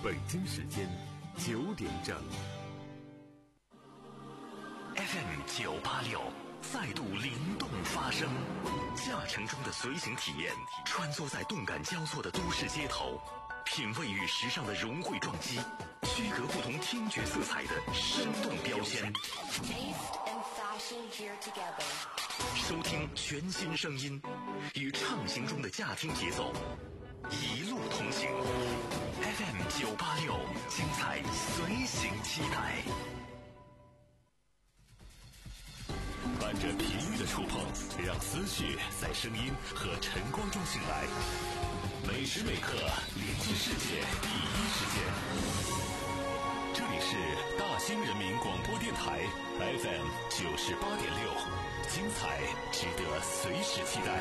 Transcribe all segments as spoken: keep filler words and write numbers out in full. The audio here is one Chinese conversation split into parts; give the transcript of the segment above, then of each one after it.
北京时间九点整。 F M 九八六再度灵动发声，驾乘中的随行体验，穿梭在动感交错的都市街头，品味与时尚的融汇撞击，区隔不同听觉色彩的生动标签。收听全新声音，与畅行中的驾听节奏，一路同行。F M 九八六，精彩随行期待。伴着频率的触碰，让思绪在声音和晨光中醒来。每时每刻连接世界第一时间。这里是大兴人民广播电台 F M 九十八点六，精彩值得随时期待。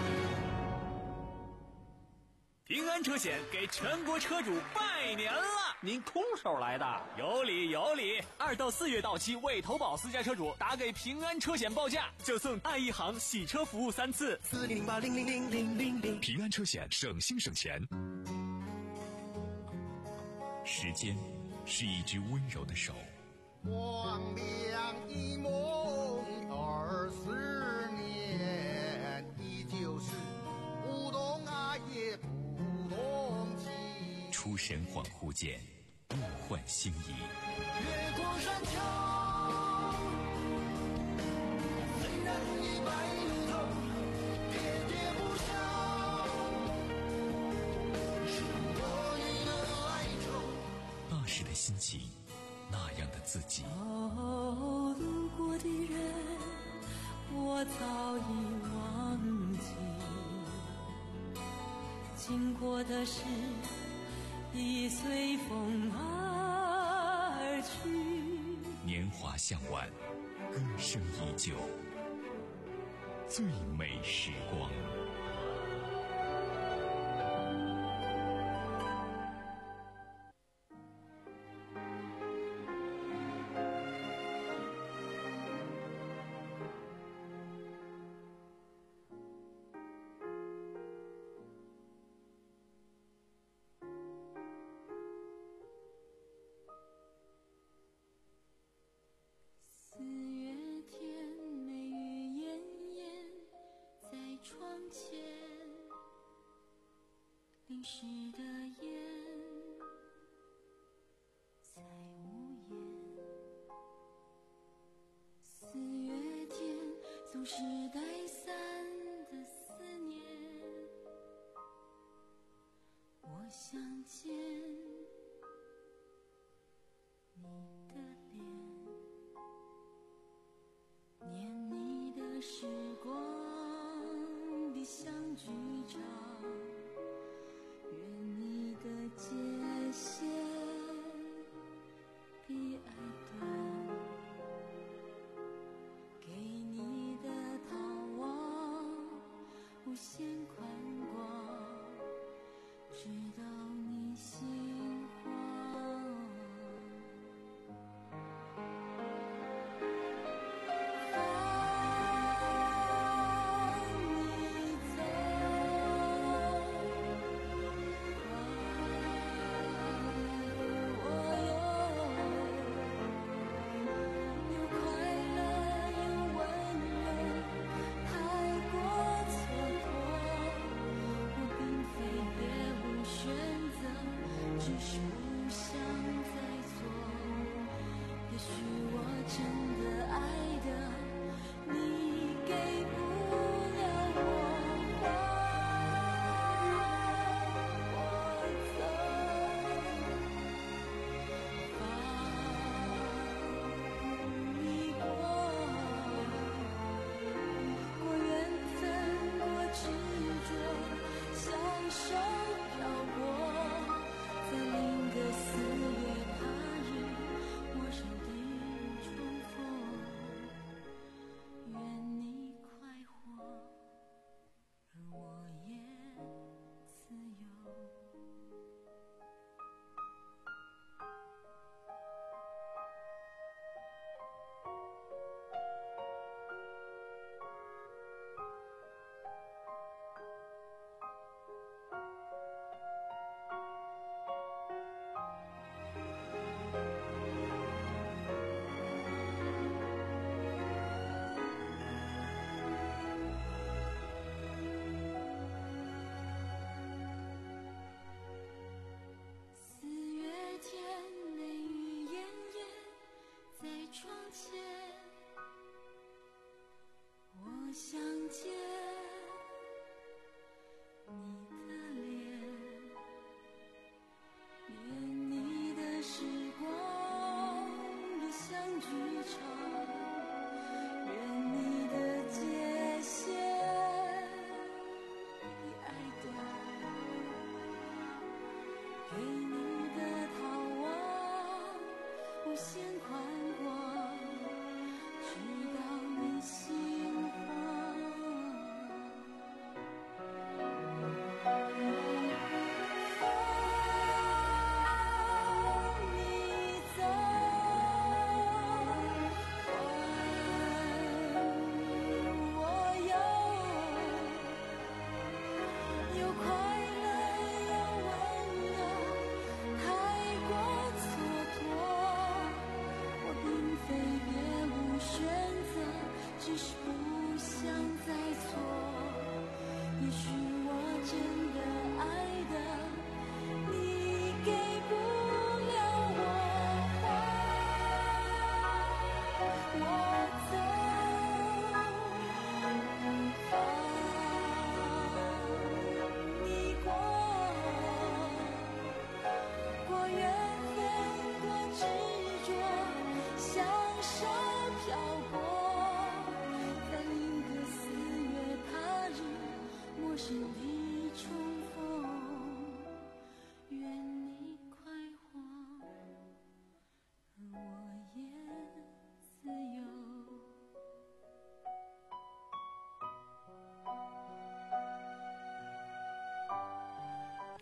平安车险给全国车主拜年了！ 您空手来的？ 有理有理！二到四月到期未投保私家车主，打给平安车险报价，就送爱一行洗车服务三次。 四零零八零零零零零零，平安车险省心省钱。时间是一只温柔的手， 光亮一梦二十年，依旧是不懂爱也不懂情。 出神恍惚间，物换星移。 越过山丘，虽然已白了头，喋喋不休，是我你的哀愁。 那时的心情，那样的自己。 哦，路过的人，我早已忘记。经过的事已随风而去， 年华向晚，歌声依旧，最美时光。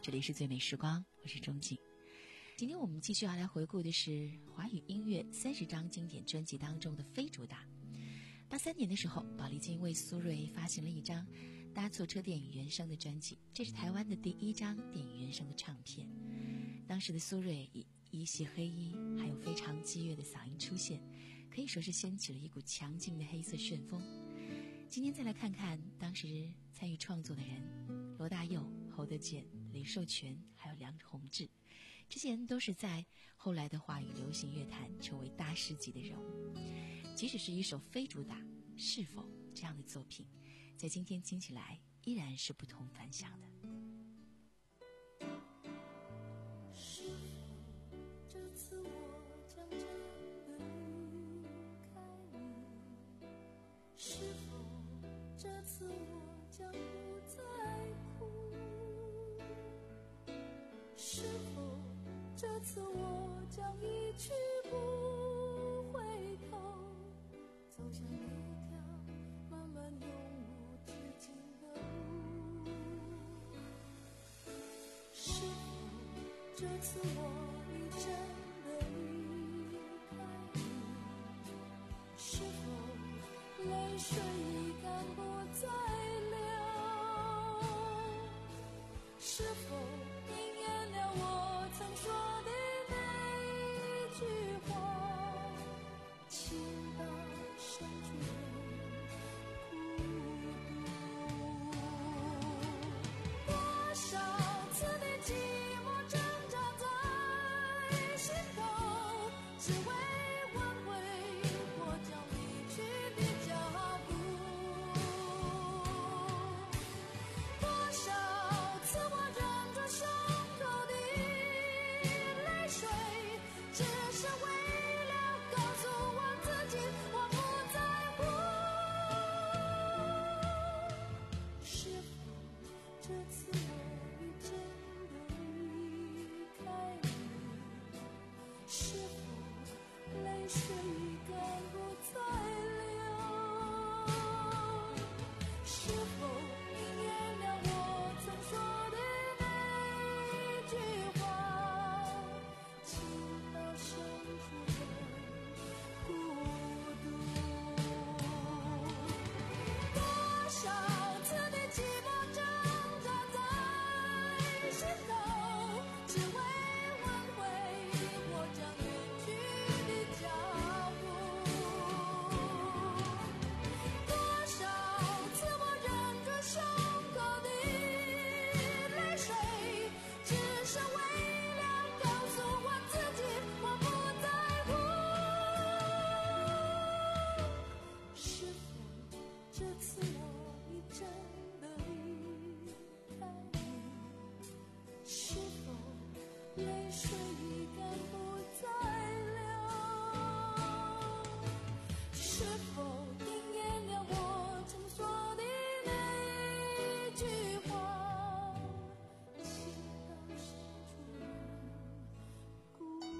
这里是最美时光，我是钟静。今天我们继续要来回顾的是华语音乐三十张经典专辑当中的非主打。八三年的时候，宝丽金为苏芮发行了一张搭错车电影原声的专辑，这是台湾的第一张电影原声的唱片。当时的苏芮以一袭黑衣还有非常激越的嗓音出现，可以说是掀起了一股强劲的黑色旋风。今天再来看看当时参与创作的人，罗大佑、侯德健、李寿全还有梁宏志，这些人都是在后来的华语流行乐坛成为大师级的人物。即使是一首非主打《是否》这样的作品，在今天听起来依然是不同凡响的。 是否这次我将真的离开你？是否这次我将不再哭？是否这次我将一去不回头，走向一条漫漫永无止境的路？是否这次我已真的离开你？是否泪水已干不再流？是否应验了我曾说的那一句话，情到深处人孤独？多少次的寂寞挣扎在心头，只为挽回我将离去的脚步。多少次我忍着伤口的泪水，只是为了告诉我自己我不在乎。是否这次我已真的离开你？是否泪水已干不再流？是否应验了我曾说的那一句话，情到深处人孤独？多少次的寂寞挣扎在心头，只为挽回我将远去的脚步？多少次我忍着伤口的泪水，只是为了告诉我自己我不在乎。是否这次我已真的离开你？是否泪水已干不再流？是否应验了我曾说的那一句话，情到深处人孤独？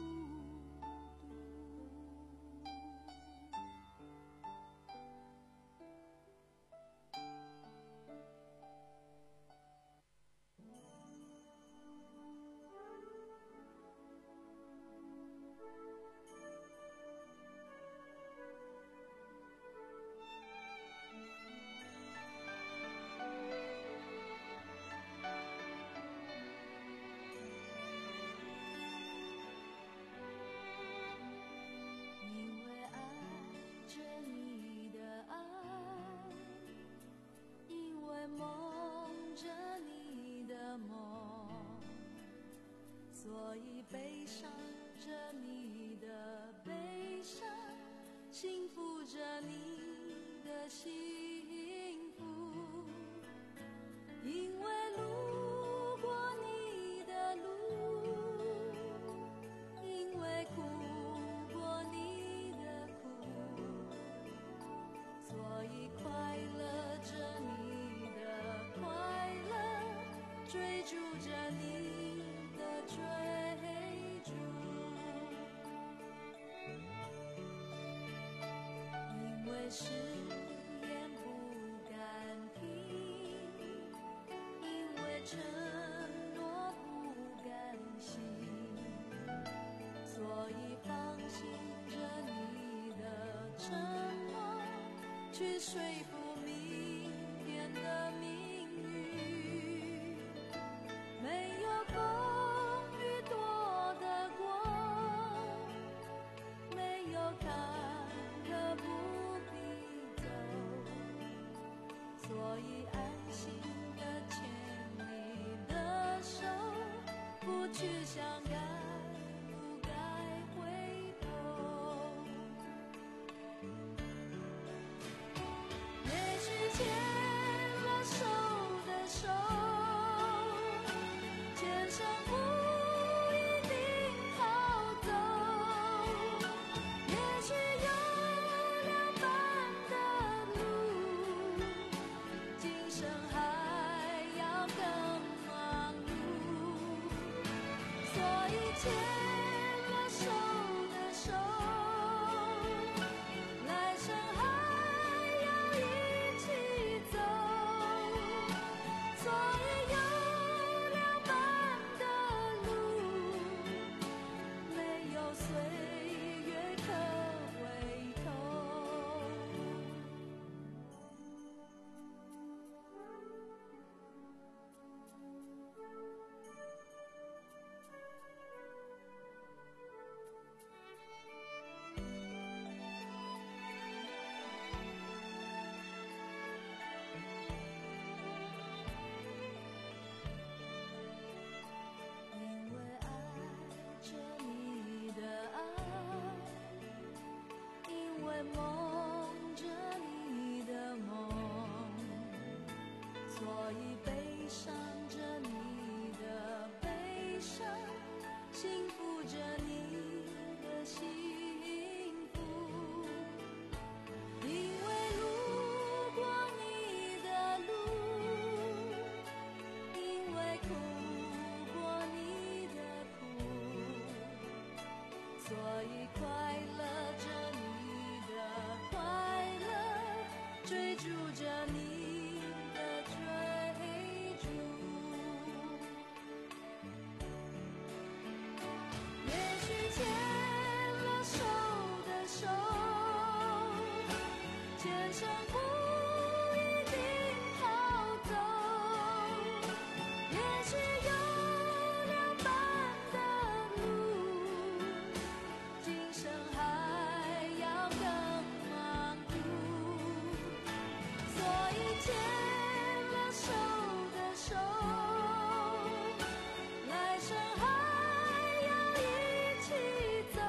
因为爱着你的爱，因为梦着你的梦，所以悲伤着你的悲伤，幸福着你的幸福。因为路过你的路，因为哭过你的苦，所以快乐着你的快乐，追逐着你的追逐。因为誓言不敢听，因为承诺去说服明天的命运。没有风雨多的光，没有坎坷不必走，所以安心的牵你的手，不去想该不该回头。也许牵了手的手，前生不一定好走，也许有两半的路，今生还要更忙碌，所以牵了手的手，来生还要一起走，所以有两半的路，没有岁月可回头。因为爱着你的爱，因为梦着你的梦，所以悲伤着你的悲伤，幸福着你的幸福。因为路过你的路，因为苦过你的苦，所以快乐着你的快乐，追逐着你的追逐。也许牵了手的手，前生不一定好走，也许有两半的路，今生还要更忙碌，所以牵了手的手，来生还要一起走，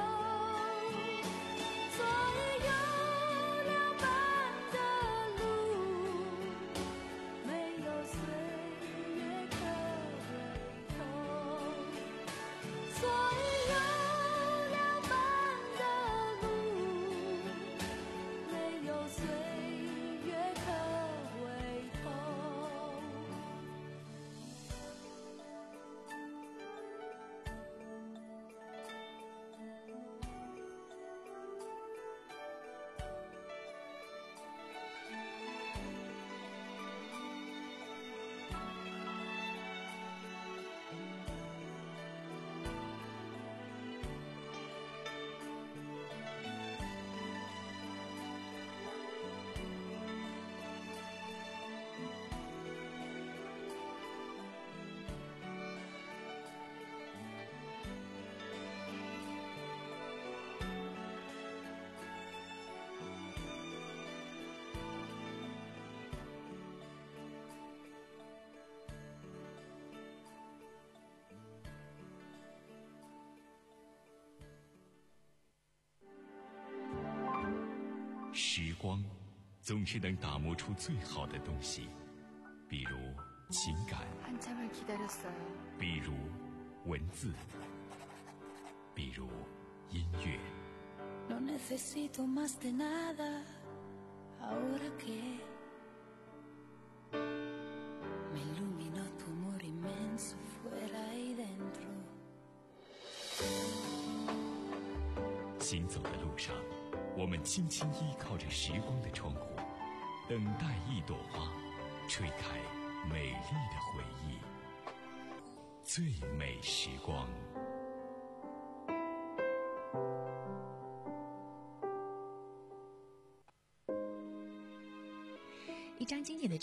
所以有两半的路，没有岁月可回头，所以有两半的路，没有岁月可回头。 时光总是能打磨出最好的东西，比如情感， 한참을 기다렸어요. 比如文字，比如音乐。 No necesito más de nada ahora que me iluminó tu amor inmenso fuera y dentro。 行走的路上，我们轻轻依靠着时光的窗户，等待一朵花吹开美丽的回忆。最美时光。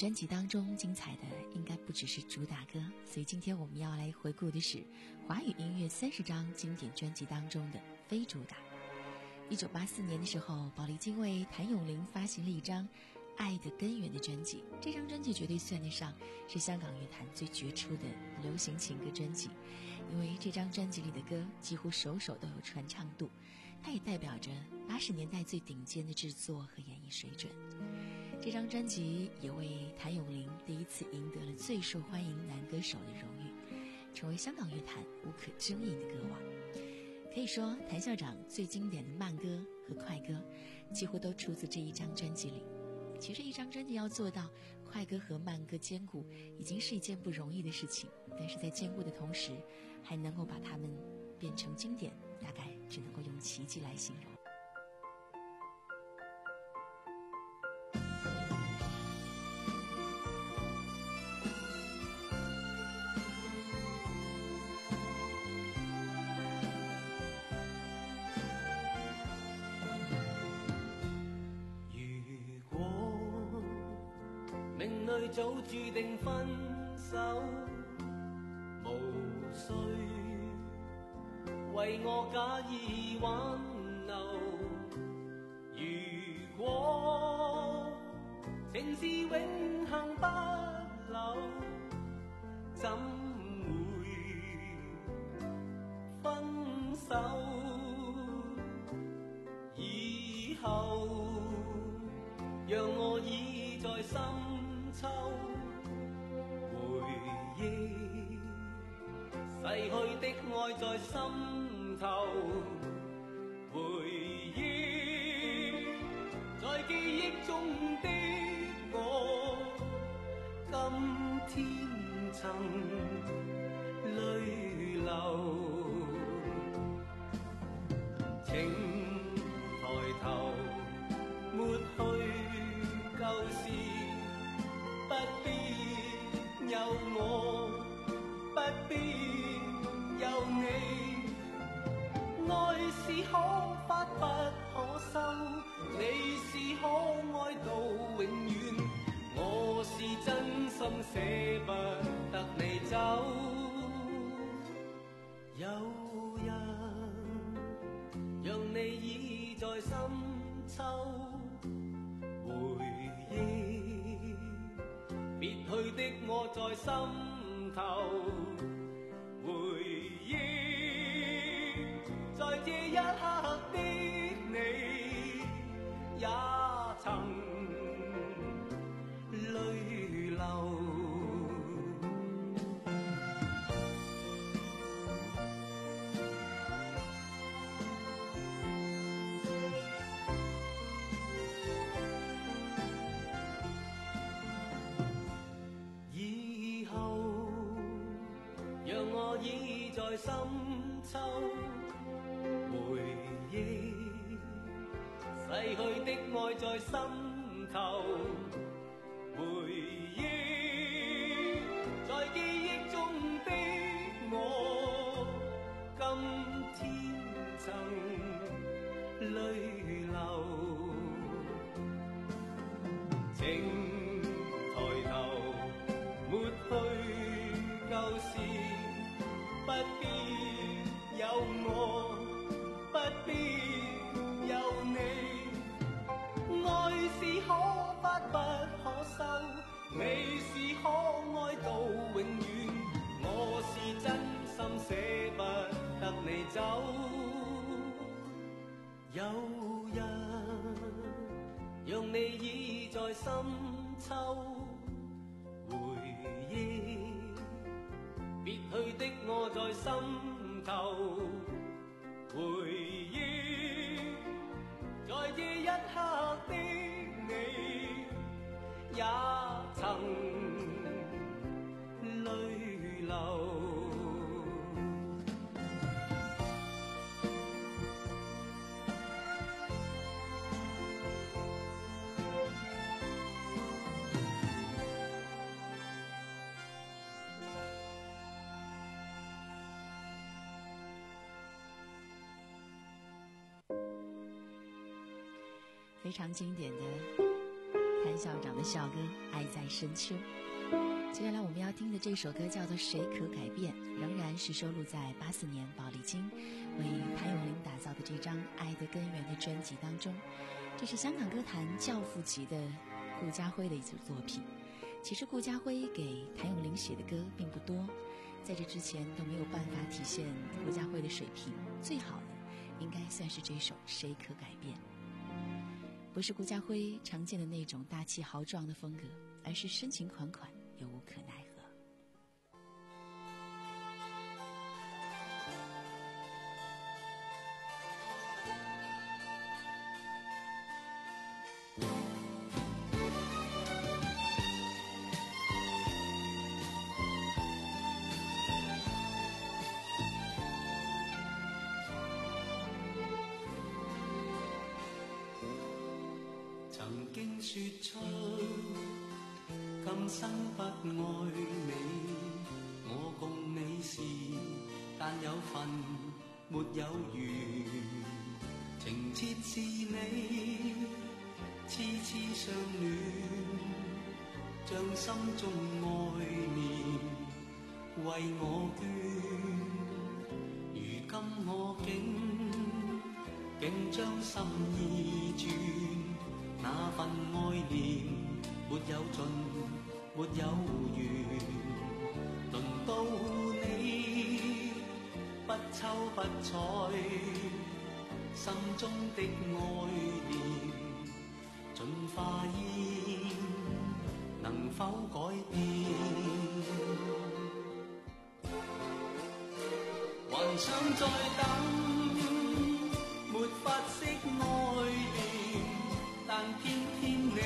专辑当中精彩的应该不只是主打歌，所以今天我们要来回顾的是华语音乐三十张经典专辑当中的非主打。一九八四年的时候，宝丽金为谭咏麟发行了一张《爱的根源》的专辑，这张专辑绝对算得上是香港乐坛最杰出的流行情歌专辑，因为这张专辑里的歌几乎首首都有传唱度，它也代表着八十年代最顶尖的制作和演绎水准。这张专辑也为谭咏麟第一次赢得了最受欢迎男歌手的荣誉，成为香港乐坛无可争议的歌王。可以说，谭校长最经典的慢歌和快歌几乎都出自这一张专辑里。其实一张专辑要做到快歌和慢歌兼顾，已经是一件不容易的事情，但是在兼顾的同时还能够把它们变成经典，大概只能够用奇迹来形容。 早注定分手，無需為我假意挽留。如果情是永恆不朽，怎會分手？以後讓我倚在心秋回憶，逝去的愛在心頭，回憶在記憶中的我，今天曾淚流。請抬頭抹去舊事，不必有我，不必有你。愛是可發不可收，你是可愛到永遠。我是真心捨不得你走。有人讓你倚在深秋，回憶別去的我在心頭，回憶在這一刻的你，也曾淚流。倚在深秋，回憶逝去的愛在心頭，回憶在記憶中的我，今天曾淚流。請抬頭抹去舊事，不必有我，不必有你。愛是可發不可收，你是可愛到永遠。我是真心捨不得你走。有人讓你倚在深秋，回憶別去的我在心頭，回憶在這一刻的你，也曾淚流。 非常经典的谭校长的校歌《爱在深秋》。接下来我们要听的这首歌叫做《谁可改变》，仍然是收录在八四年宝丽金为谭咏麟打造的这张《爱的根源》的专辑当中。这是香港歌坛教父级的顾嘉辉的一组作品。其实顾嘉辉给谭咏麟写的歌并不多，在这之前都没有办法体现顾嘉辉的水平，最好的应该算是这首《谁可改变》。不是顾嘉辉常见的那种大气豪壮的风格，而是深情款款又无可奈何。 曾經說出今生不愛你，我共你是但有份沒有緣，情切是你痴痴相戀，將心中愛念為我捐，如今我竟竟將心意轉，那份愛念沒有盡，沒有完，輪到你不瞅不睬，心中的愛念盡化煙，能否改變？還想再等，沒法釋愛念，但偏偏你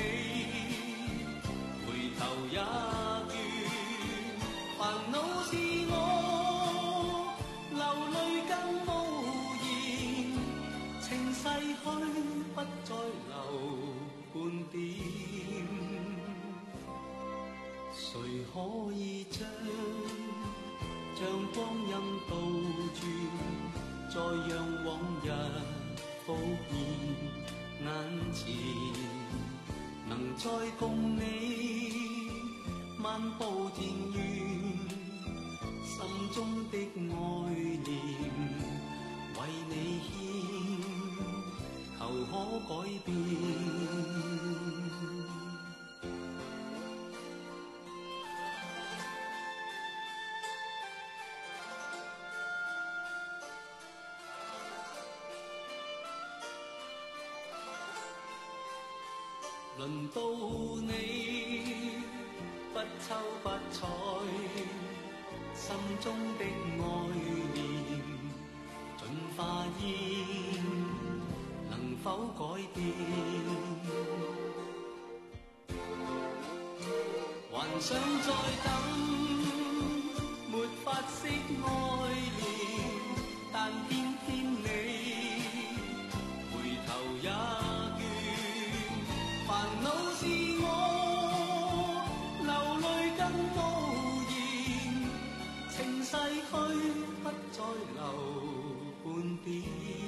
回頭也倦，煩惱是我流淚更無言，情逝去不再留半點，誰可以將將光陰倒轉，再讓往日復現眼前，能再共你漫步田園，心中的愛念為你獻，求可改變。輪到你不瞅不睬，心中的愛念盡化煙，能否改變？還想再等，沒法釋愛念，但偏偏你回頭也煩惱是我流淚更無言，情逝去不再留半點，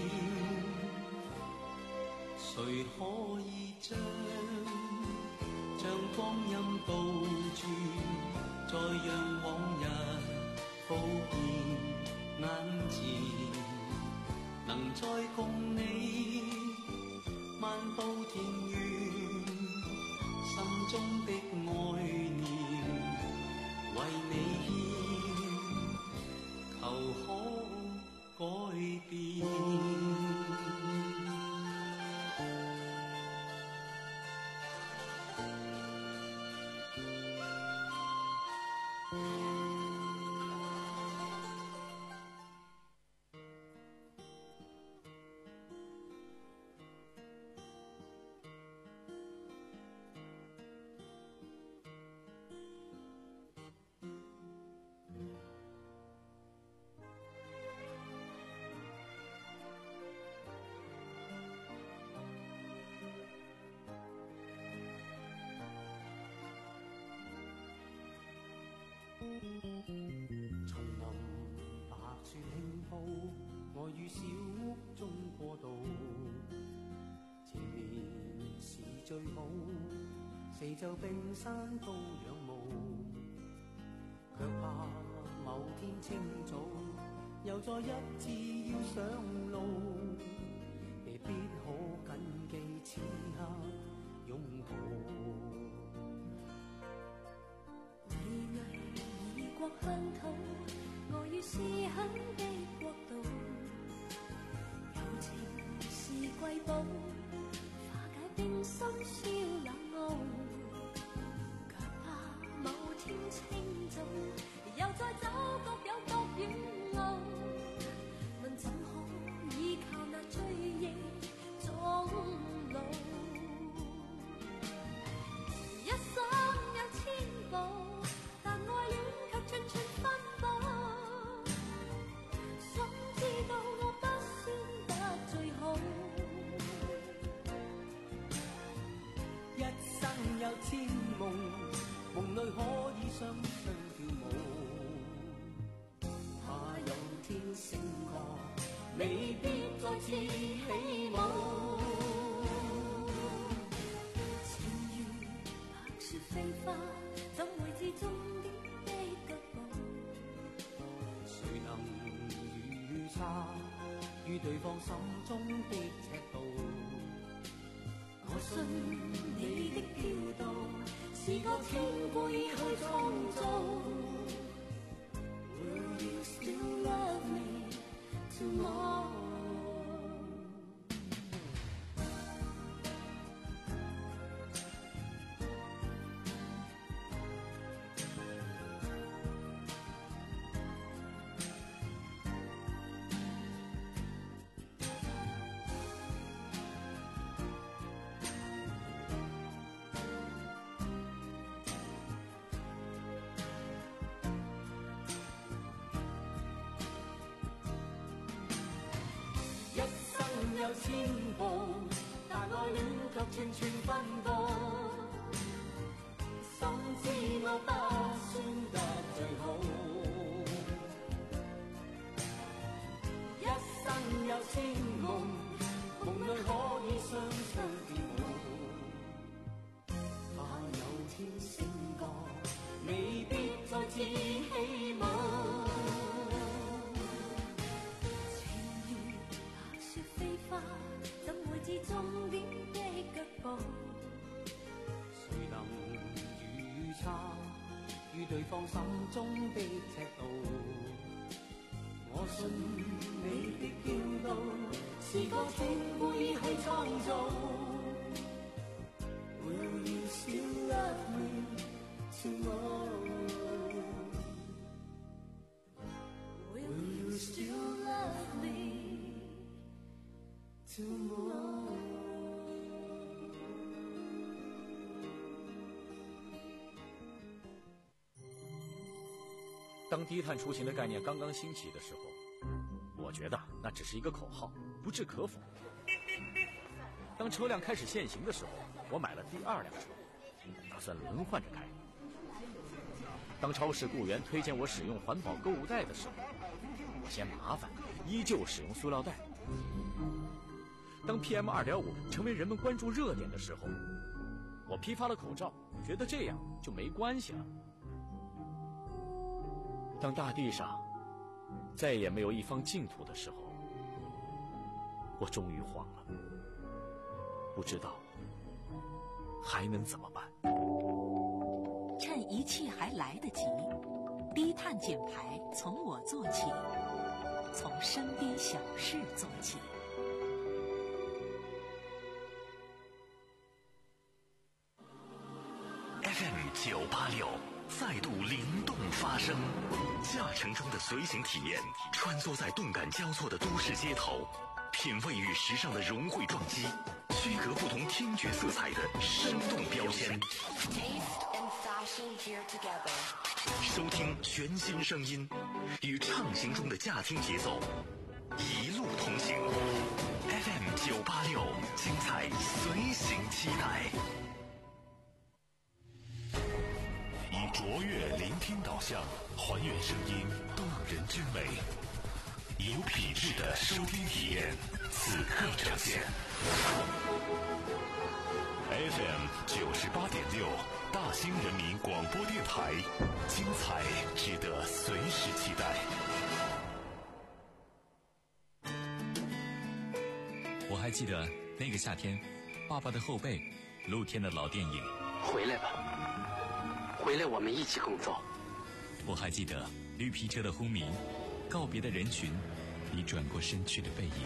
誰可以將將光陰倒轉，再讓往日復現眼前，能再共你漫步田園，心中的愛念為你獻，求可改變。叢林白雪輕鋪，我於小屋中過渡，前面是最好， 四周冰山都仰慕，卻怕某天清早又再一次要上路，未必可謹記此刻擁抱。 巍巍異國鄉土，我於思鄉的國度，柔情是瑰寶，化解冰心燒冷傲，卻怕某天清早又再走各有各遠路，問怎可依靠那追憶終老？一生有千步，但愛戀卻寸寸奔波，想知道我不算得最好。 一生有千夢，夢裏可以雙雙跳舞，怕有天醒覺，未必再次起舞。 情如白雪飛花，怎會知終點的腳步？ 誰能預測於對方心中的尺度？我信你的調度是個天輩去創造。Will you still love me tomorrow？有千步，但愛戀卻寸寸奔波，深知我不算得最好。一生有千夢，夢裏可以雙雙跳舞，怕有天醒覺，未必再次起舞。 怎會知終點的腳步？ 誰能預測於對方心中的尺度？我信你的調度是個天輩去創造。Will you still love me tomorrow? Will you still love me tomorrow？ 当低碳出行的概念刚刚兴起的时候，我觉得那只是一个口号，不置可否。当车辆开始限行的时候，我买了第二辆车，打算轮换着开。当超市雇员推荐我使用环保购物袋的时候，我嫌麻烦，依旧使用塑料袋。当 P M 二点五 成为人们关注热点的时候，我批发了口罩，觉得这样就没关系了。当大地上再也没有一方净土的时候，我终于慌了，不知道还能怎么办。 趁一切还来得及，低碳减排从我做起，从身边小事做起。 F M 九八六再度灵动发声，驾乘中的随行体验，穿梭在动感交错的都市街头，品味与时尚的融汇撞击，区隔不同听觉色彩的生动标签。收听全新声音，与畅行中的驾听节奏，一路同行。F M 九八六，精彩随行期待。以卓越聆听导向，还原声音动人之美，有品质的收听体验。 此刻呈现。F M 九十八点六，大兴人民广播电台，精彩值得随时期待。 我还记得那个夏天，爸爸的后背，露天的老电影。 回来吧，回来，我们一起工作。 我还记得绿皮车的轰鸣，告别的人群，你转过身去的背影。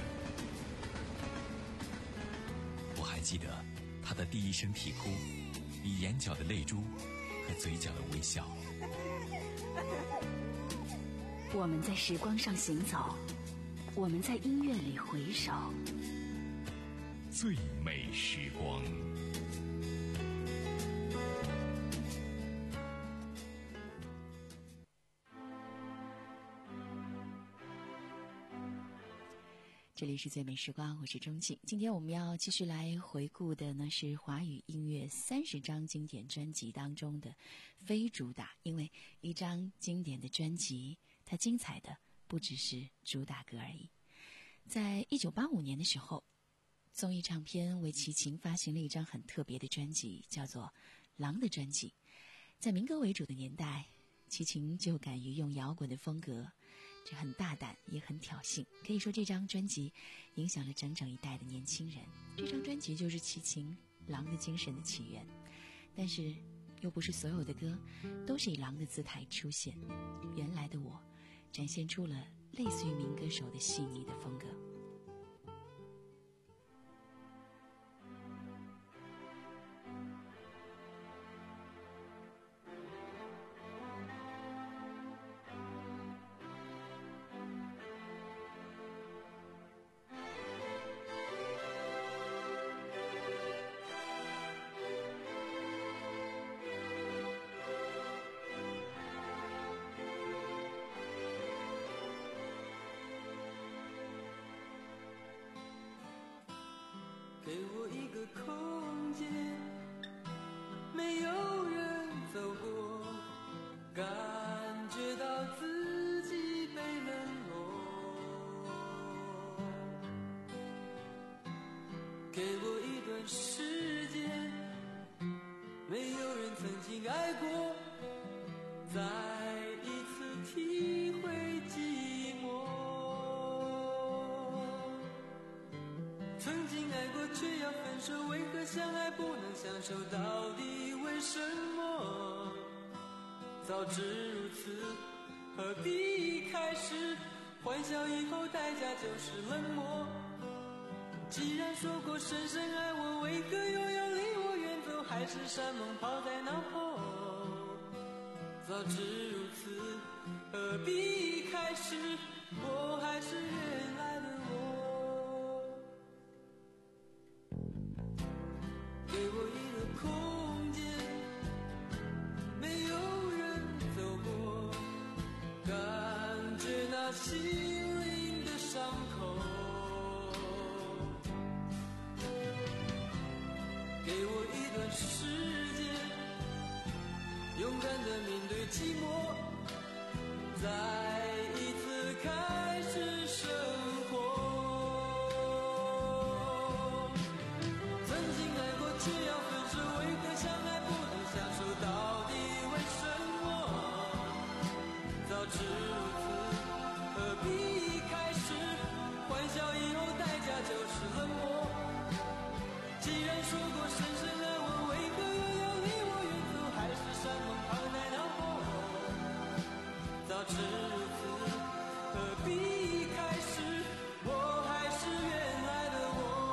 我还记得他的第一声啼哭，你眼角的泪珠和嘴角的微笑。 我们在时光上行走，我们在音乐里回首。 最美时光。 这里是最美时光，我是钟静。今天我们要继续来回顾的呢是华语音乐三十张经典专辑当中的非主打，因为一张经典的专辑，它精彩的不只是主打歌而已。在一九八五年的时候，综艺唱片为齐秦发行了一张很特别的专辑，叫做《狼的专辑》。在民歌为主的年代，齐秦就敢于用摇滚的风格，这很大胆也很挑衅，可以说这张专辑影响了整整一代的年轻人。这张专辑就是齐秦狼的精神的起源，但是又不是所有的歌都是以狼的姿态出现。原来的我展现出了类似于民歌手的细腻的风格。 给我一个空间，没有人走过，感觉到自己被冷落。给我一段时间，没有人曾经爱过，再一次体会寂寞。曾经爱过却要分手，为何相爱不能相守？到底为什么？早知如此，何必开始？欢笑以后代价就是冷漠。既然说过深深爱我，为何又要离我远走？还是山盟抛在脑后。早知如此，何必开始？我还是原来的我。给我一个空间，没有人走过，感觉那心灵的伤口。给我一段时间，勇敢地面对寂寞，再一次开始生活。却要分手，为何相爱不能相守？到底为什么？早知如此，何必开始？欢笑以后代价就是冷漠。既然说过深深爱我，为何又要离我远走？还是山盟抛在脑后。早知如此，何必开始？我还是原来的我。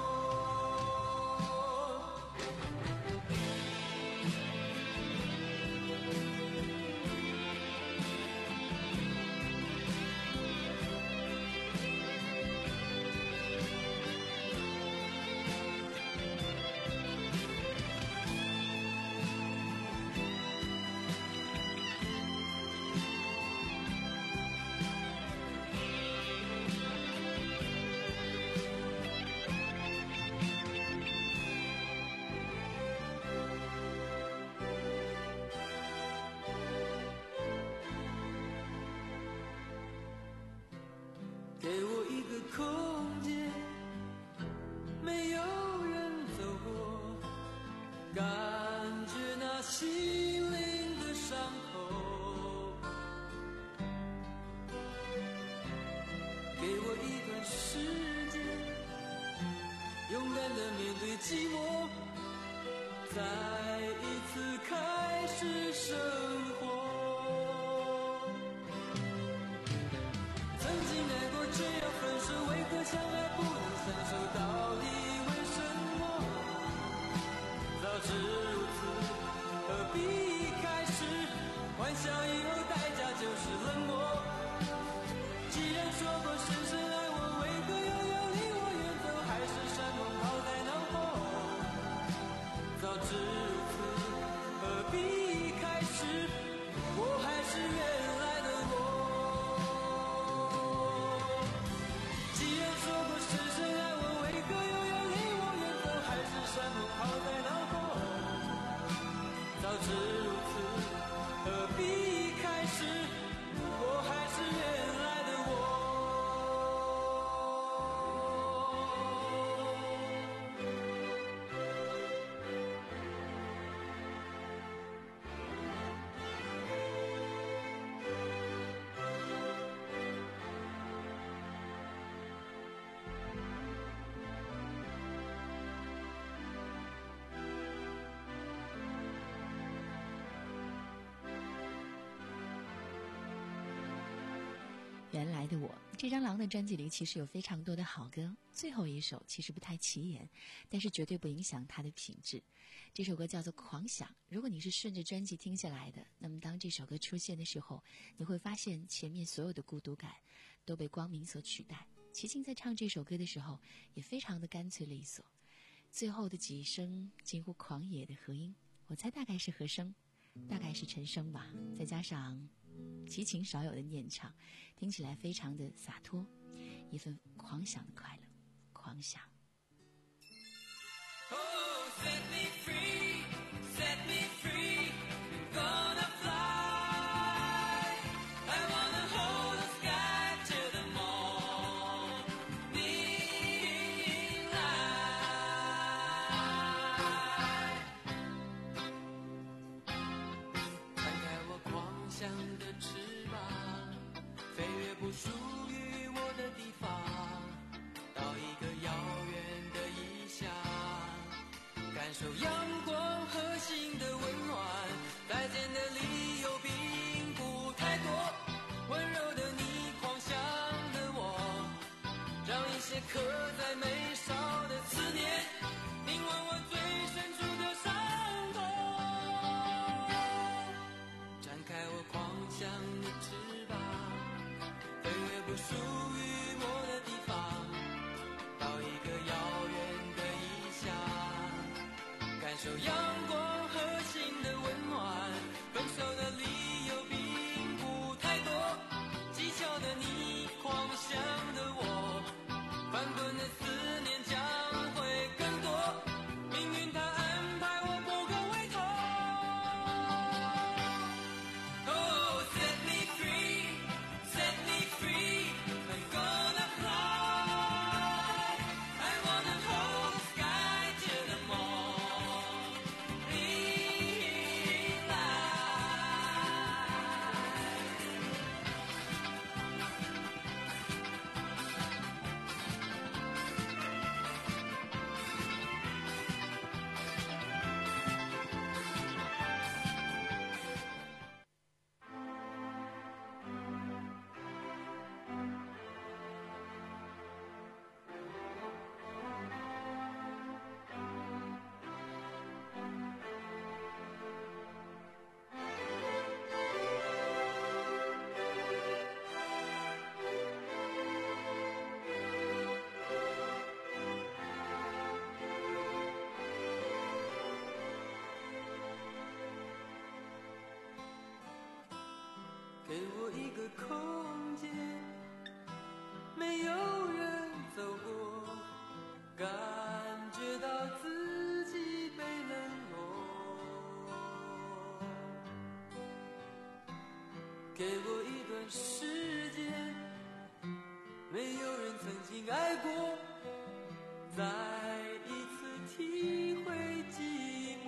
给我一个空间， 然地面对寂寞，再一次开始生活。曾经爱过，却要分手，为何相爱不能相守？到底为什么？早知如此，何必开始？幻想以后代价就是冷漠。既然说过深深爱我，为何又要离我远走？还是山盟抛在脑后？早知如此，何必开始？我还是原来的我。既然说过深深爱我，为何又要离我远走？还是山盟抛在脑后？早知如此，何必开始？我还是原来的我。 原来的我，这张狼的专辑里其实有非常多的好歌，最后一首其实不太起眼，但是绝对不影响它的品质。这首歌叫做《狂想》，如果你是顺着专辑听下来的，那么当这首歌出现的时候，你会发现前面所有的孤独感都被光明所取代。齐秦在唱这首歌的时候也非常的干脆利索，最后的几声近乎狂野的和音，我猜大概是和声，大概是陈升吧，再加上齐秦少有的念唱，听起来非常的洒脱，一份狂想的快乐。狂想。 Oh, set me free, set me free, I'm gonna fly. I wanna hold the sky till the morning light. 展开我狂想的翅膀，飞越不属于我的地方，到一个遥远的异乡，感受阳光和心的温暖。再见的理由并不太多，温柔的你，狂想的我，让一些刻在眉梢的思念凝望我最深处的伤痛。展开我狂想的翅膀，飞越不属于我的地方，到一个遥远的异乡，感受阳光和心的温暖。分手的理由并不太多，技巧的你，狂想的我，翻滚的思念将会更多。命运它安排我不可回头。Oh, set me free, set me free, I'm gonna fly. I wanna hold the sky till the morning light。给我一个空间，没有人走过，感觉到自己被冷落。给我一段时间，没有人曾经爱过，再一次体会寂寞。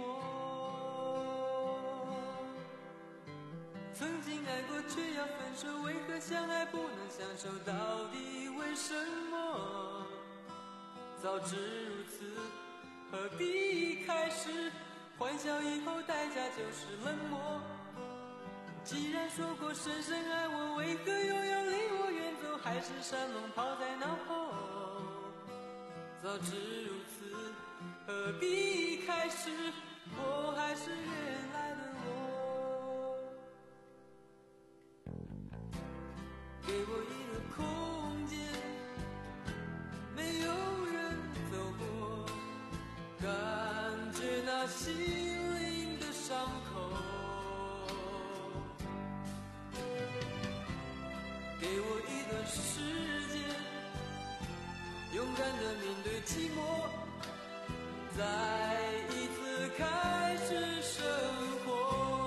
曾经爱过却要分手，为何相爱不能相守？到底为什么？早早知如此，何必开始？欢笑以后代价就是冷漠。既然说过深深爱我，为何又要离我远走？海誓山盟抛在脑后。早知如此，何必开始？我还是原来的我。给我一个空间，没有人走过，感觉那心灵的伤口。给我一段时间，勇敢地面对寂寞，再一次开始生活。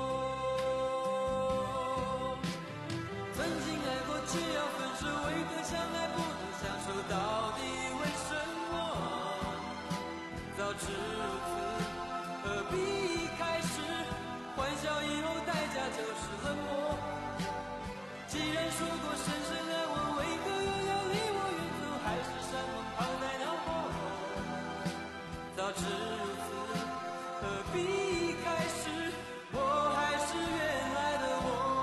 曾经爱过却要分手，为何相爱不能相守？到底为什么？早知如此，何必开始？欢笑以后代价就是冷漠。既然说过深深爱我，为何又要离我远走？海誓山盟抛在脑后。早知如此，何必开始？我还是原来的我。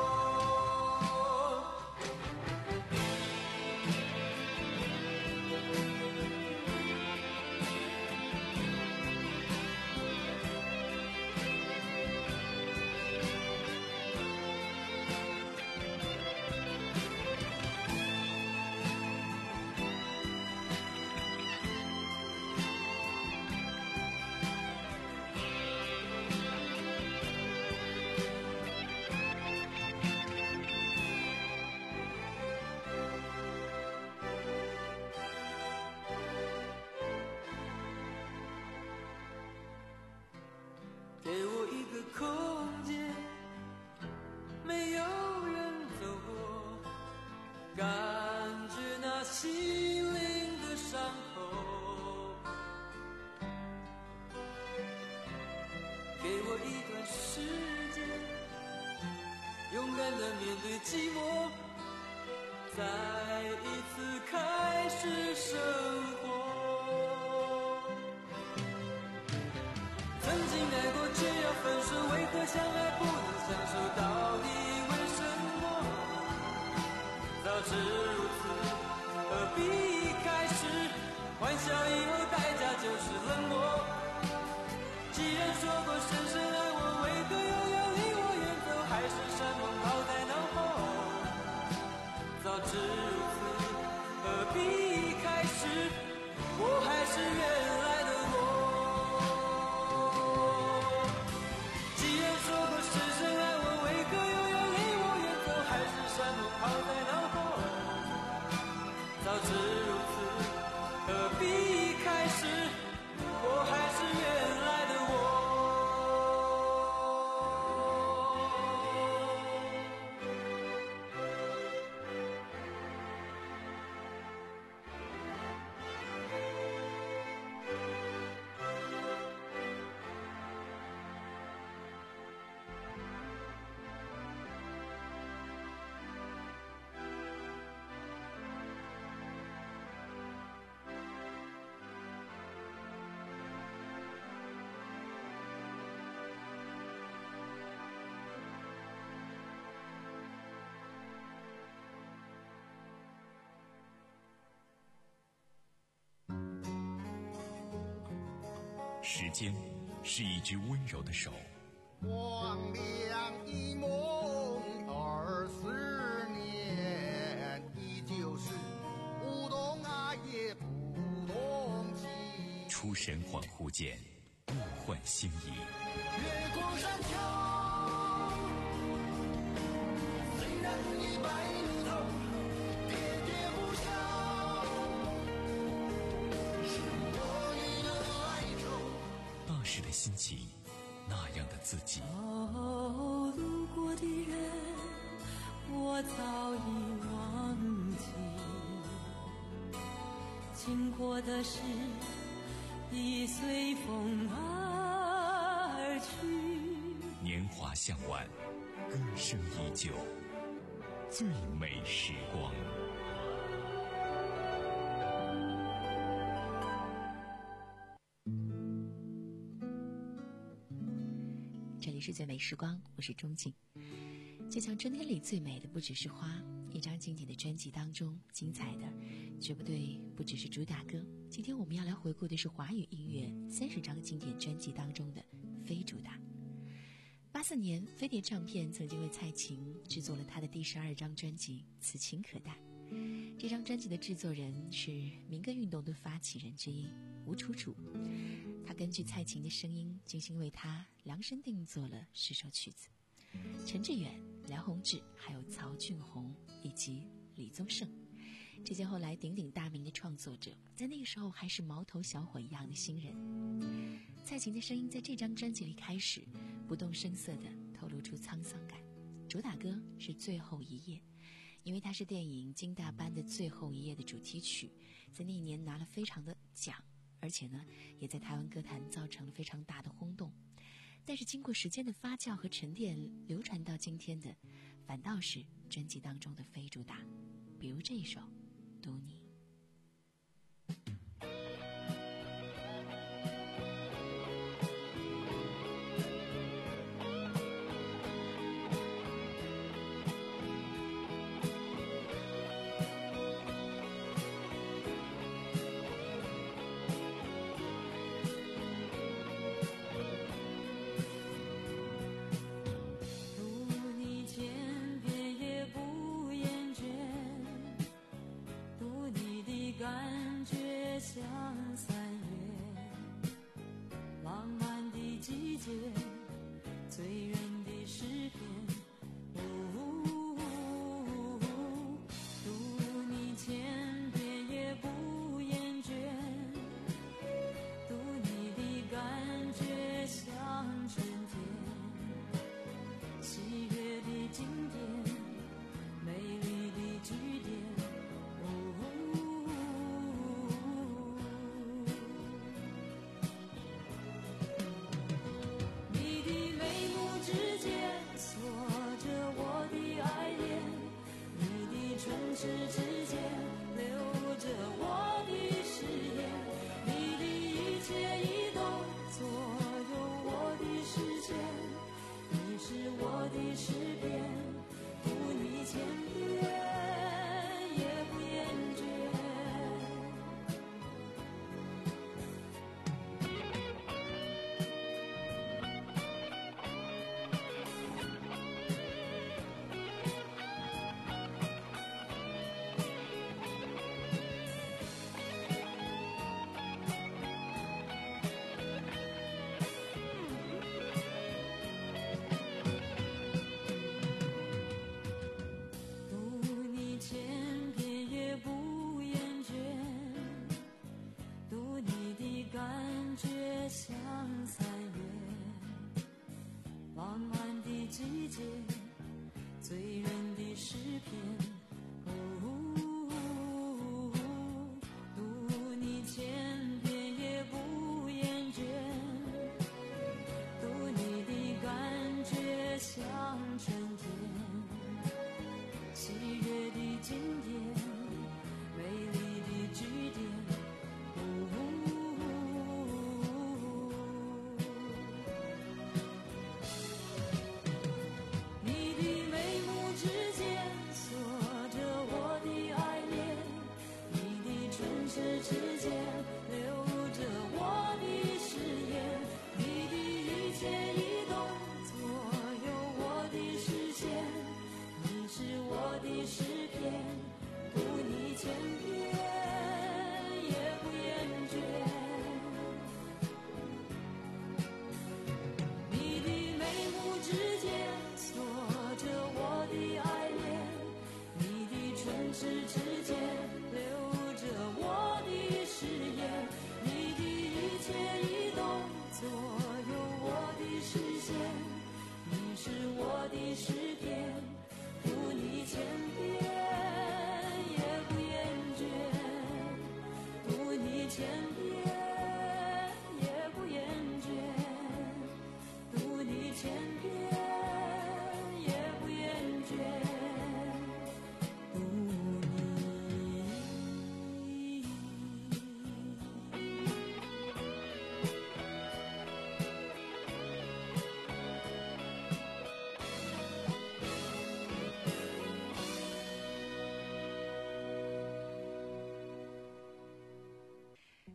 给我一个空间，没有人走过，感觉那心灵的伤口。给我一段时间，勇敢地面对寂寞，再一次开始生活。曾经爱过却要分手，为何相爱不能相守？到底为什么？早知如此，何必开始？欢笑以后代价就是冷漠。既然说过深深爱我，为何又要离我远走？海誓山盟抛在脑后。早知如此，何必开始？我还是原来的我。说过深深爱我，为何又要离我远走？海誓山盟抛在脑后。早知如此，何必开始？我还是原来的我。 时间是一只温柔的手， 黄粱一梦二十年，依旧是不懂爱也不懂情。 出神恍惚间，物换星移。 月光山桥，虽然已白了头，喋喋不休，是我你的哀愁。 那时的心情，那样的自己。 哦，路过的人，我早已忘记；经过的事，已随风而去。 年华向晚，歌声依旧，最美时光。 这里是最美时光，我是钟静。就像春天里最美的不只是花，一张经典的专辑当中，精彩的绝不对不只是主打歌。今天我们要来回顾的是华语音乐三十张经典专辑当中的非主打。八四年，飞碟唱片曾经为蔡琴制作了她的第十二张专辑《此情可待》。这张专辑的制作人是民歌运动的发起人之一吴楚楚，他根据蔡琴的声音精心为她量身定做了十首曲子。陈志远、梁鸿志还有曹俊宏以及李宗盛，这些后来鼎鼎大名的创作者，在那个时候还是毛头小伙一样的新人。蔡琴的声音在这张专辑里开始不动声色地透露出沧桑感。主打歌是《最后一夜》，因为它是电影《金大班的最后一夜》的主题曲，在那一年拿了非常的奖，而且呢，也在台湾歌坛造成了非常大的轰动。但是经过时间的发酵和沉淀，流传到今天的反倒是专辑当中的非主打，比如这一首《读你》。 像三月浪漫的季节，醉人的诗篇，哦，读你千遍也不厌倦，读你的感觉像春天，喜悦的经典，美丽的句点，你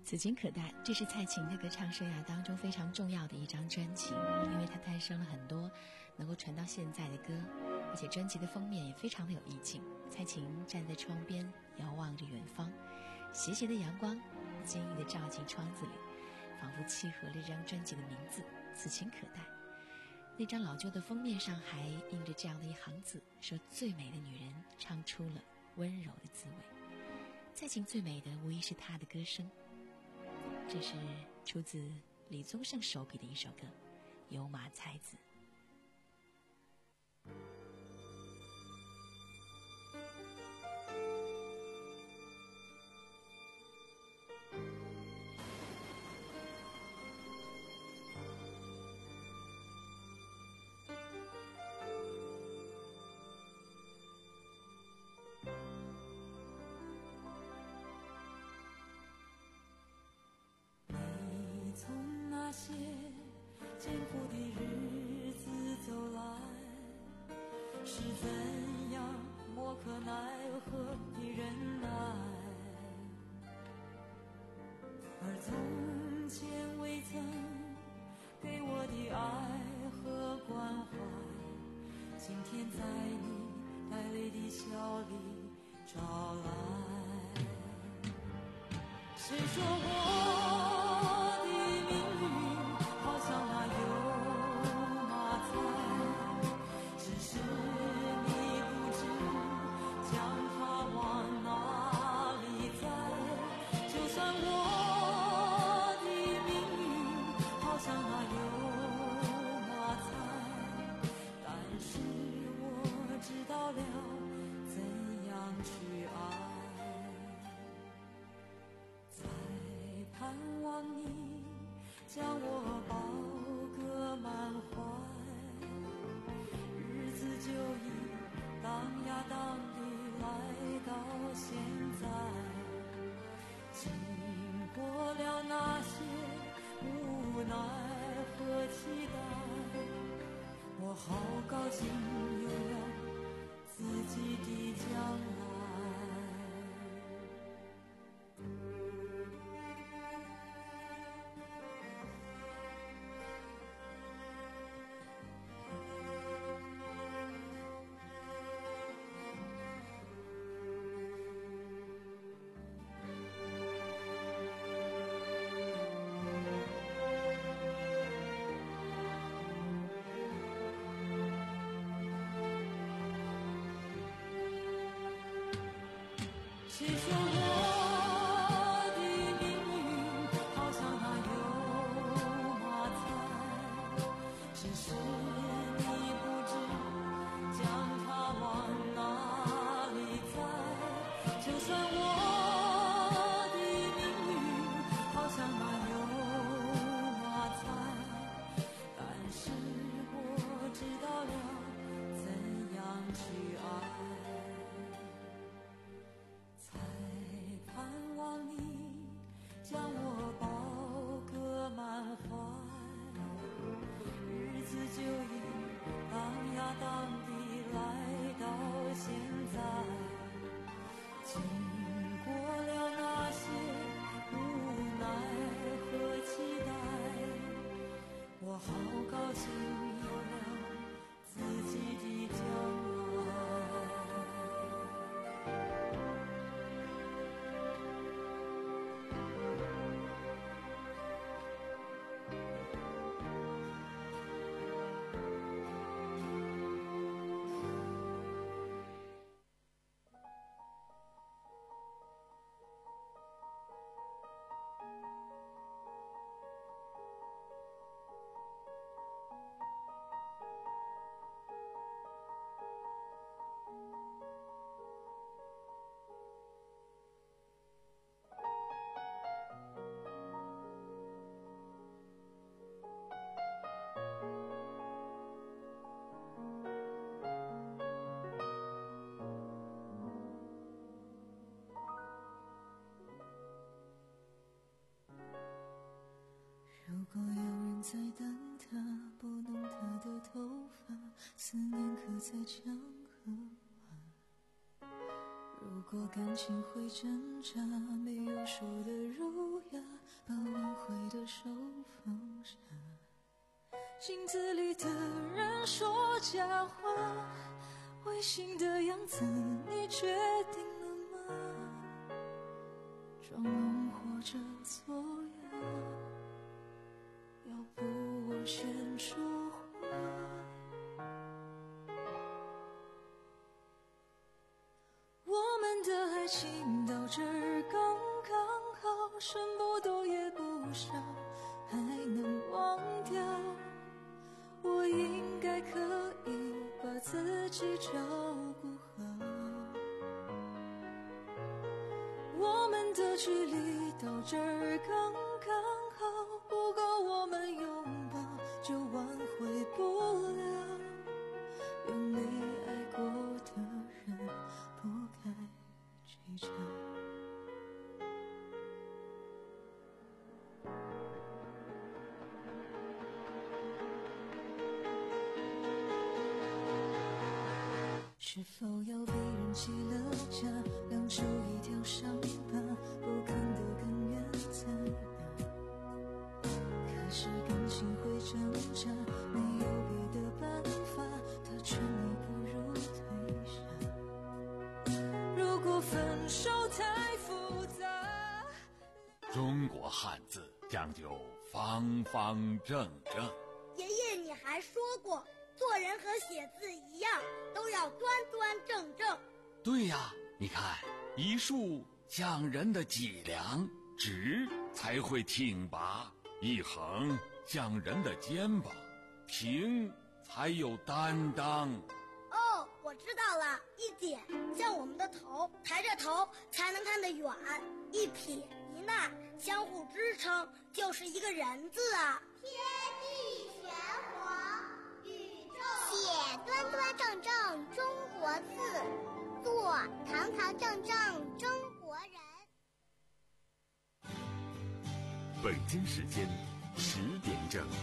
此情可待，这是蔡琴的歌唱生涯当中非常重要的一张专辑，因为它诞生了很多能够传到现在的歌，而且专辑的封面也非常的有意境。蔡琴站在窗边遥望着远方，斜斜的阳光不经意地照进窗子里，仿佛契合了这张专辑的名字此情可待。那张老旧的封面上还印着这样的一行字，说最美的女人唱出了温柔的滋味。蔡琴最美的无疑是她的歌声，这是出自李宗盛手笔的一首歌《有马才子》。 那些艰苦的日子走来，是怎样莫可奈何的忍耐，而从前未曾给我的爱和关怀，今天在你带泪的笑里找来。谁说我将我抱个满怀，日子就已荡呀荡地来到现在，经过了那些无奈和期待，我好高兴有了自己的将来。谁说我的命运好像那油麻菜，只是你不知将它往哪里栽。就算我的命运好像那油麻菜，但是我知道了怎样去爱。将我抱个满怀，日子就已荡呀荡地来到现在，经过了那些无奈和期待，我好高兴有了自己的将来。 如果有人在等他，拨弄他的头发，思念刻在江河湾。如果感情会挣扎，没有说的儒雅， 把挽回的手放下。镜子里的人说假话，违心的样子你决定了吗？装聋或者作哑，要不我先说话。我们的爱情到这儿刚刚好，剩不多也不少，还能忘掉。我应该可以把自己照顾好。我们的距离到这儿刚刚好，不够我们拥抱就挽回不了。有没爱过的人不该计较。是否要被人弃了家，亮出一条伤疤，不看得更远在哪？可是感情会挣扎，没有别的办法，他劝你不如退下。如果分手太复杂。 中国汉字讲究方方正正。 爷爷，你还说过，做人和写字一样，都要端端正正。 对呀，你看，一竖像人的脊梁，直才会挺拔；一横像人的肩膀，平才有担当。 哦，我知道了，一点像我们的头，抬着头才能看得远；一撇一捺相互支撑，就是一个人字啊。 天地玄黄，宇宙写端端正正中国字，做堂堂正正中国人。 北京时间十点整。